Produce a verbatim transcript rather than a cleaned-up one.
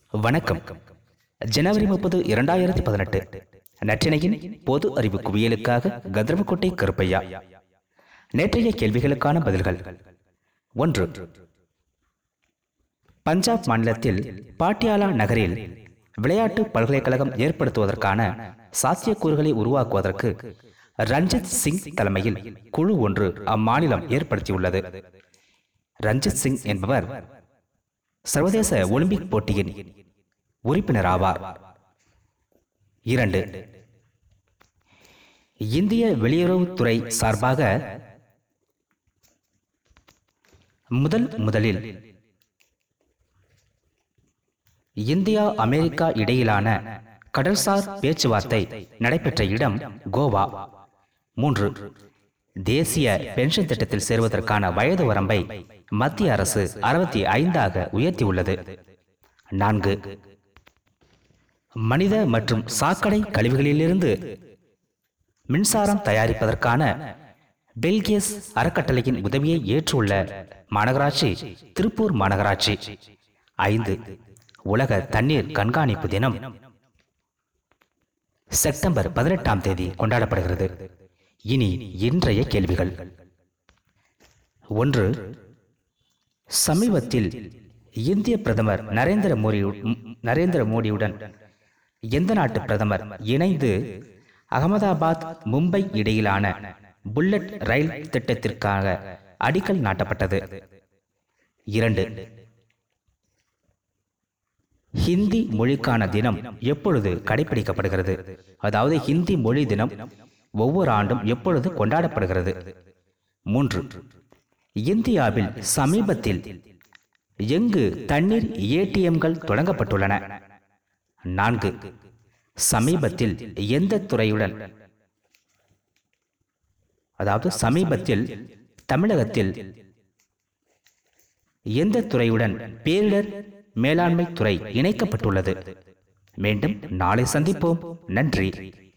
வணக்கம். ஜனவரி முப்பது இரண்டாயிரத்தி பதினெட்டு நற்றினையின் பொது அறிவு குவியலுக்காக கந்தர்வக்கோட்டை கருப்பையா. நேற்றைய கேள்விகளுக்கான பதில்கள். ஒன்று, பஞ்சாப் மாநிலத்தில் பாட்டியாலா நகரில் விளையாட்டு பல்கலைக்கழகம் ஏற்படுத்துவதற்கான சாத்தியக்கூறுகளை உருவாக்குவதற்கு ரஞ்சித் சிங் தலைமையில் குழு ஒன்று அம்மாநிலம் ஏற்படுத்தியுள்ளது. ரஞ்சித் சிங் என்பவர் சர்வதேச ஒலிம்பிக் போட்டியின் உறுப்பினர் ஆவார். இரண்டு, இந்திய வெளியுறவுத்துறை சார்பாக முதல் முதலில் இந்தியா அமெரிக்கா இடையிலான கடல்சார் பேச்சுவார்த்தை நடைபெற்ற இடம் கோவா. மூன்று, தேசிய பென்ஷன் திட்டத்தில் சேருவதற்கான வயது வரம்பை மத்திய அரசு அறுபத்தி ஐந்தாக உயர்த்தியுள்ளது. நான்கு, மனித மற்றும் சாக்கடை கழிவுகளிலிருந்து மின்சாரம் தயாரிப்பதற்கான பில்கேட்ஸ் அறக்கட்டளையின் உதவியை ஏற்றுள்ள மாநகராட்சி திருப்பூர் மாநகராட்சி. ஐந்து, உலக தண்ணீர் கண்காணிப்பு தினம் செப்டம்பர் பதினெட்டாம் தேதி கொண்டாடப்படுகிறது. இனி இன்றைய கேள்விகள். ஒன்று, சமீபத்தில் இந்திய பிரதமர் நரேந்திர மோடி நரேந்திர மோடியுடன் எந்த நாட்டு பிரதமர் இணைந்து அகமதாபாத் மும்பை இடையிலான புல்லட் ரயில் திட்டத்திற்காக அடிக்கல் நாட்டப்பட்டது? இரண்டு, ஹிந்தி மொழிக்கான தினம் எப்பொழுது கடைபிடிக்கப்படுகிறது? அதாவது ஹிந்தி மொழி தினம் ஒவ்வொரு ஆண்டும் எப்பொழுது கொண்டாடப்படுகிறது? மூன்று, இந்தியாவில் சமீபத்தில் எங்கு தண்ணீர் ஏடிஎம்கள் தொடங்கப்பட்டுள்ளன? நான்கு, சமீபத்தில் எந்த துறையுடன் அதாவது சமீபத்தில் தமிழகத்தில் எந்த துறையுடன் பேரிடர் மேலாண்மை துறை இணைக்கப்பட்டுள்ளது? மீண்டும் நாளை சந்திப்போம். நன்றி.